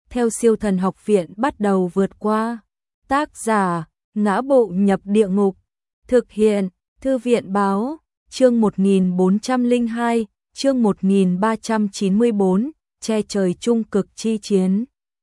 theo Siêu Thần Học Viện bắt đầu vượt qua. Tác giả: Ngã Bộ Nhập Địa Ngục. Thực hiện: Thư viện báo. Chương 1402, chương 1394, che trời trung cực chi chiến.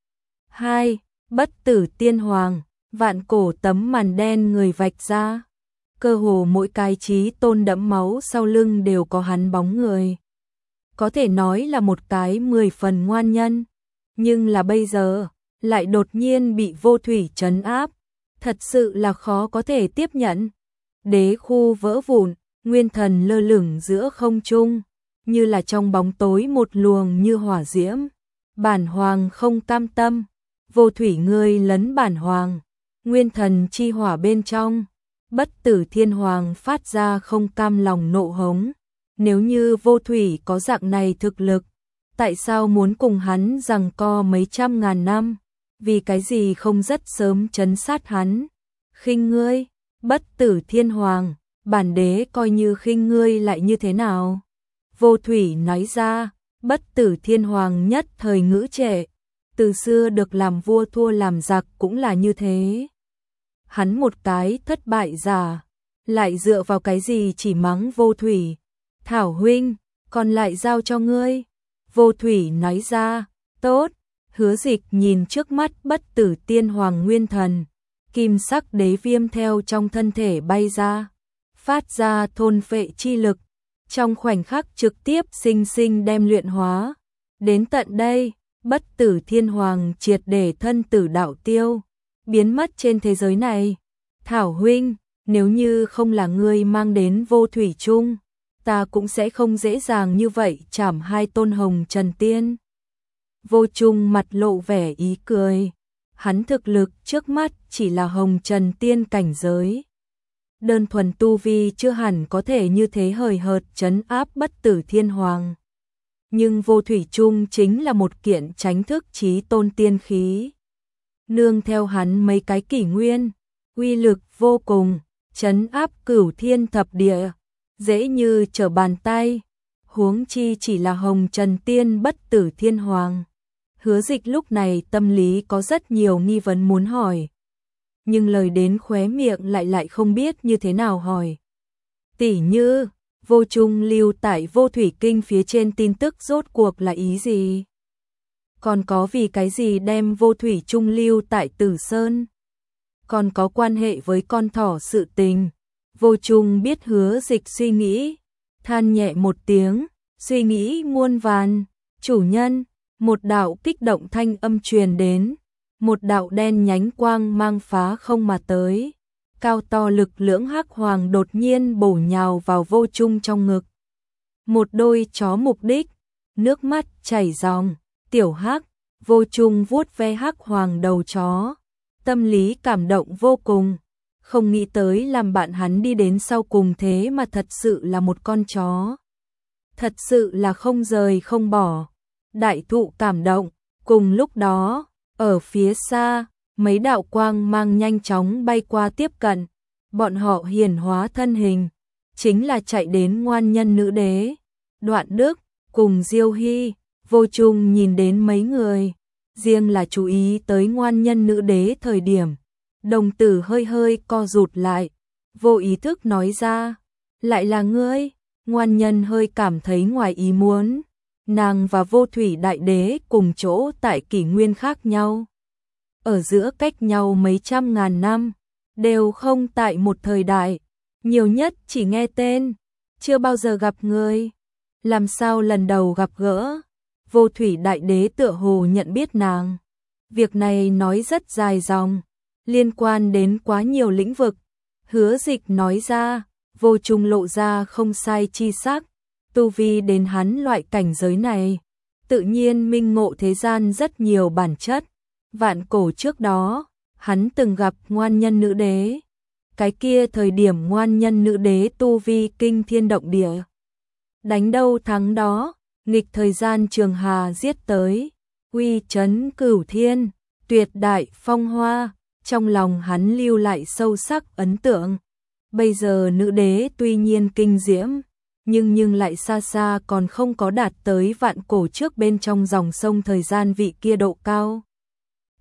2. Bất tử tiên hoàng. Vạn cổ tấm màn đen người vạch ra. Cơ hồ mỗi cái chí tôn đẫm máu sau lưng đều có hắn bóng người. Có thể nói là một cái 10 phần ngoan nhân. Nhưng là bây giờ, lại đột nhiên bị vô thủy trấn áp. Thật sự là khó có thể tiếp nhận. Đế khu vỡ vụn, nguyên thần lơ lửng giữa không trung, như là trong bóng tối một luồng như hỏa diễm. Bản hoàng không cam tâm, vô thủy ngươi lấn bản hoàng, nguyên thần chi hỏa bên trong. Bất tử thiên hoàng phát ra không cam lòng nộ hống. Nếu như vô thủy có dạng này thực lực, tại sao muốn cùng hắn giằng co mấy trăm ngàn năm? Vì cái gì không rất sớm trấn sát hắn? Khinh ngươi, bất tử thiên hoàng, bản đế coi như khinh ngươi lại như thế nào? Vô thủy nói ra, bất tử thiên hoàng nhất thời ngữ trệ, từ xưa được làm vua thua làm giặc cũng là như thế. Hắn một cái thất bại giả, lại dựa vào cái gì chỉ mắng vô thủy? Thảo huynh, còn lại giao cho ngươi. Vô thủy nói ra, tốt. Hứa Dịch nhìn trước mắt bất tử tiên hoàng nguyên thần, kim sắc đế viêm theo trong thân thể bay ra, phát ra thôn phệ chi lực, trong khoảnh khắc trực tiếp sinh sinh đem luyện hóa. Đến tận đây, bất tử thiên hoàng triệt để thân tử đạo tiêu, biến mất trên thế giới này. Thảo huynh, nếu như không là ngươi mang đến vô thủy chung, ta cũng sẽ không dễ dàng như vậy chảm hai tôn hồng trần tiên. Vô Trung mặt lộ vẻ ý cười, hắn thực lực trước mắt chỉ là hồng trần tiên cảnh giới. Đơn thuần tu vi chưa hẳn có thể như thế hời hợt trấn áp bất tử thiên hoàng. Nhưng vô thủy chung chính là một kiện chánh thức chí tôn tiên khí. Nương theo hắn mấy cái kỷ nguyên, uy lực vô cùng, trấn áp cửu thiên thập địa, dễ như trở bàn tay. Huống chi chỉ là hồng trần tiên bất tử thiên hoàng. Hứa Dịch lúc này tâm lý có rất nhiều nghi vấn muốn hỏi, nhưng lời đến khóe miệng lại không biết như thế nào hỏi. Tỷ như, vô trung lưu tại vô thủy kinh phía trên tin tức rốt cuộc là ý gì? Còn có vì cái gì đem vô thủy trung lưu tại Tử Sơn? Còn có quan hệ với con thỏ sự tình. Vô Trung biết Hứa Dịch suy nghĩ, than nhẹ một tiếng, suy nghĩ muôn vàn. Chủ nhân, một đạo kích động thanh âm truyền đến, một đạo đen nhánh quang mang phá không mà tới. Cao to lực lưỡng hắc hoàng đột nhiên bổ nhào vào Vô Trung trong ngực. Một đôi chó mục đích, nước mắt chảy ròng. Tiểu hắc, Vô Trung vuốt ve hắc hoàng đầu chó, tâm lý cảm động vô cùng. Không nghĩ tới làm bạn hắn đi đến sau cùng thế mà thật sự là một con chó. Thật sự là không rời không bỏ. Đại thụ cảm động. Cùng lúc đó, ở phía xa, mấy đạo quang mang nhanh chóng bay qua tiếp cận. Bọn họ hiển hóa thân hình, chính là chạy đến ngoan nhân nữ đế. Đoạn Đức, cùng Diêu Hy. Vô Trung nhìn đến mấy người, riêng là chú ý tới ngoan nhân nữ đế thời điểm. Đồng tử hơi hơi co rụt lại, vô ý thức nói ra, lại là ngươi. Ngoan nhân hơi cảm thấy ngoài ý muốn, nàng và vô thủy đại đế cùng chỗ tại kỷ nguyên khác nhau. Ở giữa cách nhau mấy trăm ngàn năm, đều không tại một thời đại, nhiều nhất chỉ nghe tên, chưa bao giờ gặp ngươi. Làm sao lần đầu gặp gỡ? Vô thủy đại đế tựa hồ nhận biết nàng. Việc này nói rất dài dòng, liên quan đến quá nhiều lĩnh vực. Hứa Dịch nói ra, Vô Trung lộ ra không sai chi sắc. Tu vi đến hắn loại cảnh giới này, tự nhiên minh ngộ thế gian rất nhiều bản chất. Vạn cổ trước đó, hắn từng gặp ngoan nhân nữ đế. Cái kia thời điểm ngoan nhân nữ đế tu vi kinh thiên động địa. Đánh đâu thắng đó, nghịch thời gian trường hà giết tới, uy chấn cửu thiên, tuyệt đại phong hoa, trong lòng hắn lưu lại sâu sắc ấn tượng. Bây giờ nữ đế tuy nhiên kinh diễm, nhưng lại xa xa còn không có đạt tới vạn cổ trước bên trong dòng sông thời gian vị kia độ cao.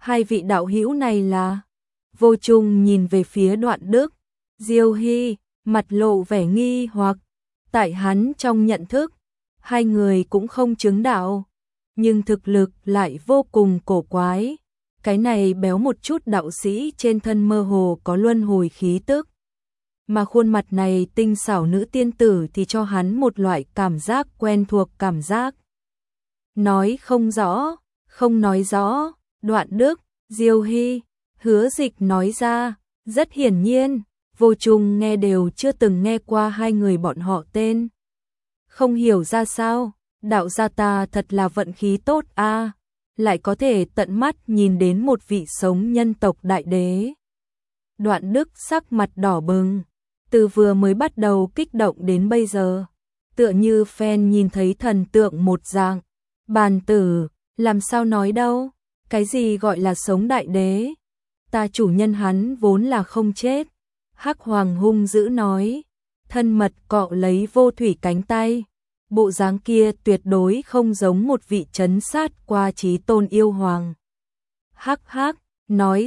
Hai vị đạo hữu này là? Vô Trung nhìn về phía Đoạn Đức, Diêu Hy, mặt lộ vẻ nghi hoặc, tại hắn trong nhận thức, hai người cũng không chứng đạo, nhưng thực lực lại vô cùng cổ quái. Cái này béo một chút đạo sĩ trên thân mơ hồ có luân hồi khí tức, mà khuôn mặt này tinh xảo nữ tiên tử thì cho hắn một loại cảm giác quen thuộc cảm giác. Nói không rõ, không nói rõ, Đoạn Đức, Diêu Hy, Hứa Dịch nói ra, rất hiển nhiên, Vô Trung nghe đều chưa từng nghe qua hai người bọn họ tên. Không hiểu ra sao, đạo gia ta thật là vận khí tốt a, lại có thể tận mắt nhìn đến một vị sống nhân tộc đại đế. Đoạn Đức sắc mặt đỏ bừng, từ vừa mới bắt đầu kích động đến bây giờ, tựa như fan nhìn thấy thần tượng một dạng. Bàn tử, làm sao nói đâu, cái gì gọi là sống đại đế, ta chủ nhân hắn vốn là không chết. Hắc Hoàng hung dữ nói, thân mật cọ lấy Vô Thủy cánh tay, bộ dáng kia tuyệt đối không giống một vị trấn sát qua chí tôn yêu hoàng. Hắc hắc, nói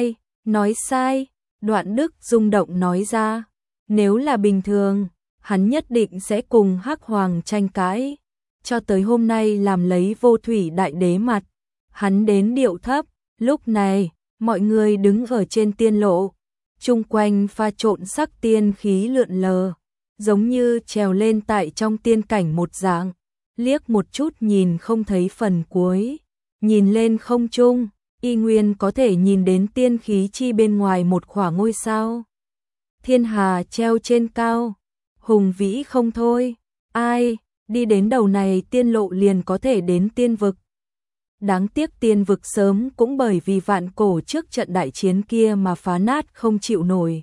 sai, Đoạn Đức rung động nói ra, nếu là bình thường, hắn nhất định sẽ cùng Hắc Hoàng tranh cãi. Cho tới hôm nay làm lấy Vô Thủy đại đế mặt, hắn đến điệu thấp. Lúc này, mọi người đứng ở trên tiên lộ, chung quanh pha trộn sắc tiên khí lượn lờ, giống như trèo lên tại trong tiên cảnh một dạng, liếc một chút nhìn không thấy phần cuối, nhìn lên không trung, y nguyên có thể nhìn đến tiên khí chi bên ngoài một khỏa ngôi sao. Thiên hà treo trên cao, hùng vĩ không thôi, ai đi đến đầu này tiên lộ liền có thể đến tiên vực. Đáng tiếc tiên vực sớm cũng bởi vì vạn cổ trước trận đại chiến kia mà phá nát không chịu nổi.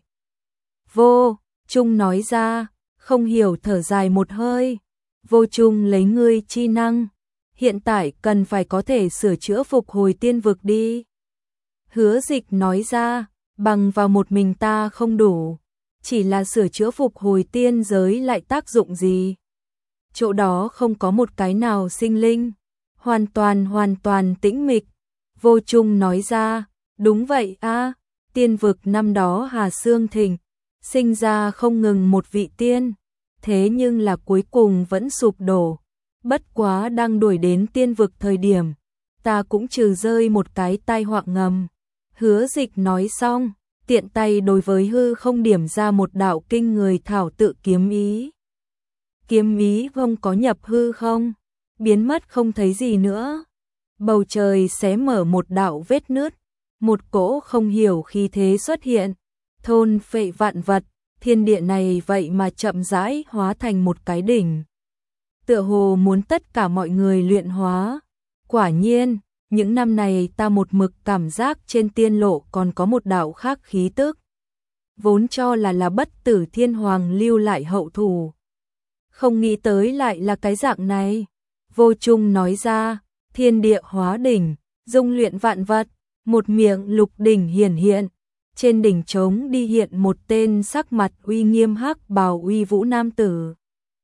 Vô Trung nói ra, không hiểu thở dài một hơi. Vô Trung lấy ngươi chi năng, hiện tại cần phải có thể sửa chữa phục hồi tiên vực đi. Hứa Dịch nói ra, bằng vào một mình ta không đủ, chỉ là sửa chữa phục hồi tiên giới lại tác dụng gì? Chỗ đó không có một cái nào sinh linh, hoàn toàn tĩnh mịch. Vô Trung nói ra, đúng vậy a, tiên vực năm đó Hà Xương Thịnh, sinh ra không ngừng một vị tiên, thế nhưng là cuối cùng vẫn sụp đổ. Bất quá đang đuổi đến tiên vực thời điểm, ta cũng trừ rơi một cái tai họa ngầm. Hứa Dịch nói xong, tiện tay đối với hư không điểm ra một đạo kinh người thảo tự kiếm ý. Kiếm ý không có nhập hư không, biến mất không thấy gì nữa. Bầu trời xé mở một đạo vết nứt, một cỗ không hiểu khí thế xuất hiện, thôn phệ vạn vật, thiên địa này vậy mà chậm rãi hóa thành một cái đỉnh. Tựa hồ muốn tất cả mọi người luyện hóa. Quả nhiên, những năm này ta một mực cảm giác trên tiên lộ còn có một đạo khác khí tức. Vốn cho là Bất Tử Thiên Hoàng lưu lại hậu thủ, không nghĩ tới lại là cái dạng này. Vô Trung nói ra, thiên địa hóa đỉnh, dung luyện vạn vật, một miệng lục đỉnh hiển hiện. Trên đỉnh trống đi hiện một tên sắc mặt uy nghiêm hắc bào uy vũ nam tử.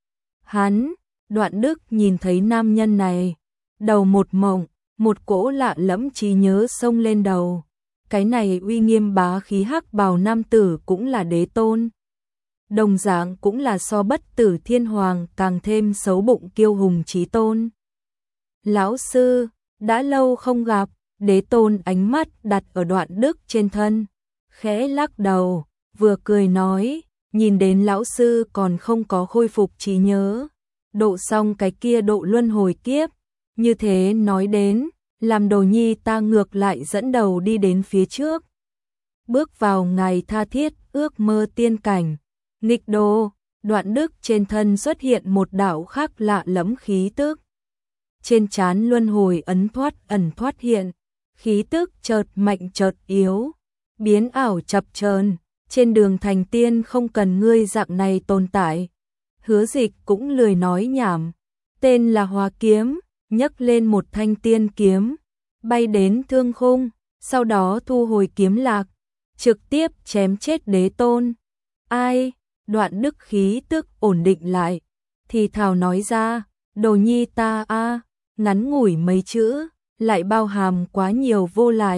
Hắn, Đoạn Đức nhìn thấy nam nhân này, đầu một mộng, một cỗ lạ lẫm trí nhớ xông lên đầu. Cái này uy nghiêm bá khí hắc bào nam tử cũng là đế tôn. Đồng dạng cũng là so Bất Tử Thiên Hoàng càng thêm xấu bụng kiêu hùng chí tôn. Lão sư, đã lâu không gặp. Đế tôn ánh mắt đặt ở Đoạn Đức trên thân, khẽ lắc đầu, vừa cười nói, nhìn đến lão sư còn không có khôi phục trí nhớ, độ xong cái kia độ luân hồi kiếp, như thế nói đến, làm đồ nhi ta ngược lại dẫn đầu đi đến phía trước. Bước vào ngày tha thiết ước mơ tiên cảnh, nghịch đô, Đoạn Đức trên thân xuất hiện một đạo khác lạ lẫm khí tức. Trên trán luân hồi ấn ẩn thoát hiện, khí tức chợt mạnh chợt yếu, biến ảo chập chờn, trên đường thành tiên không cần ngươi dạng này tồn tại. Hứa Dịch cũng lười nói nhảm, tên là Hóa Kiếm, nhấc lên một thanh tiên kiếm, bay đến thương khung, sau đó thu hồi kiếm lạc, trực tiếp chém chết đế tôn. Ai? Đoạn Đức khí tức ổn định lại, thì thào nói ra, đồ nhi ta a, ngắn ngủi mấy chữ, lại bao hàm quá nhiều vô lại,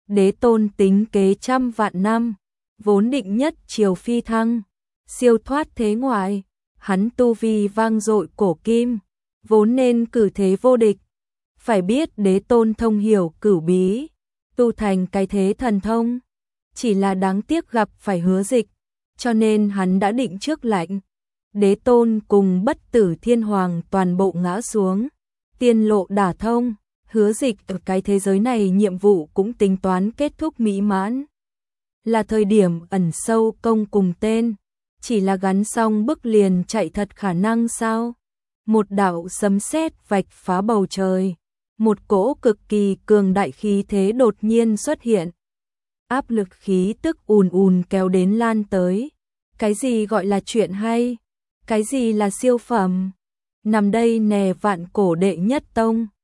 Đế tôn tính kế trăm vạn năm, vốn định nhất triều phi thăng, siêu thoát thế ngoại, hắn tu vi vang dội cổ kim, vốn nên cử thế vô địch. Phải biết đế tôn thông hiểu cửu bí, tu thành cái thế thần thông, chỉ là đáng tiếc gặp phải Hứa Dịch, cho nên hắn đã định trước lệnh. Đế tôn cùng Bất Tử Thiên Hoàng toàn bộ ngã xuống, tiên lộ đả thông, Hứa Dịch ở cái thế giới này nhiệm vụ cũng tính toán kết thúc mỹ mãn. Là thời điểm ẩn sâu công cùng tên, chỉ là gắn xong bức liền chạy thật khả năng sao? Một đạo sấm sét vạch phá bầu trời, một cỗ cực kỳ cường đại khí thế đột nhiên xuất hiện. Áp lực khí tức ùn ùn kéo đến lan tới. Cái gì gọi là chuyện hay? Cái gì là siêu phẩm? Nằm đây nè vạn cổ đệ nhất tông.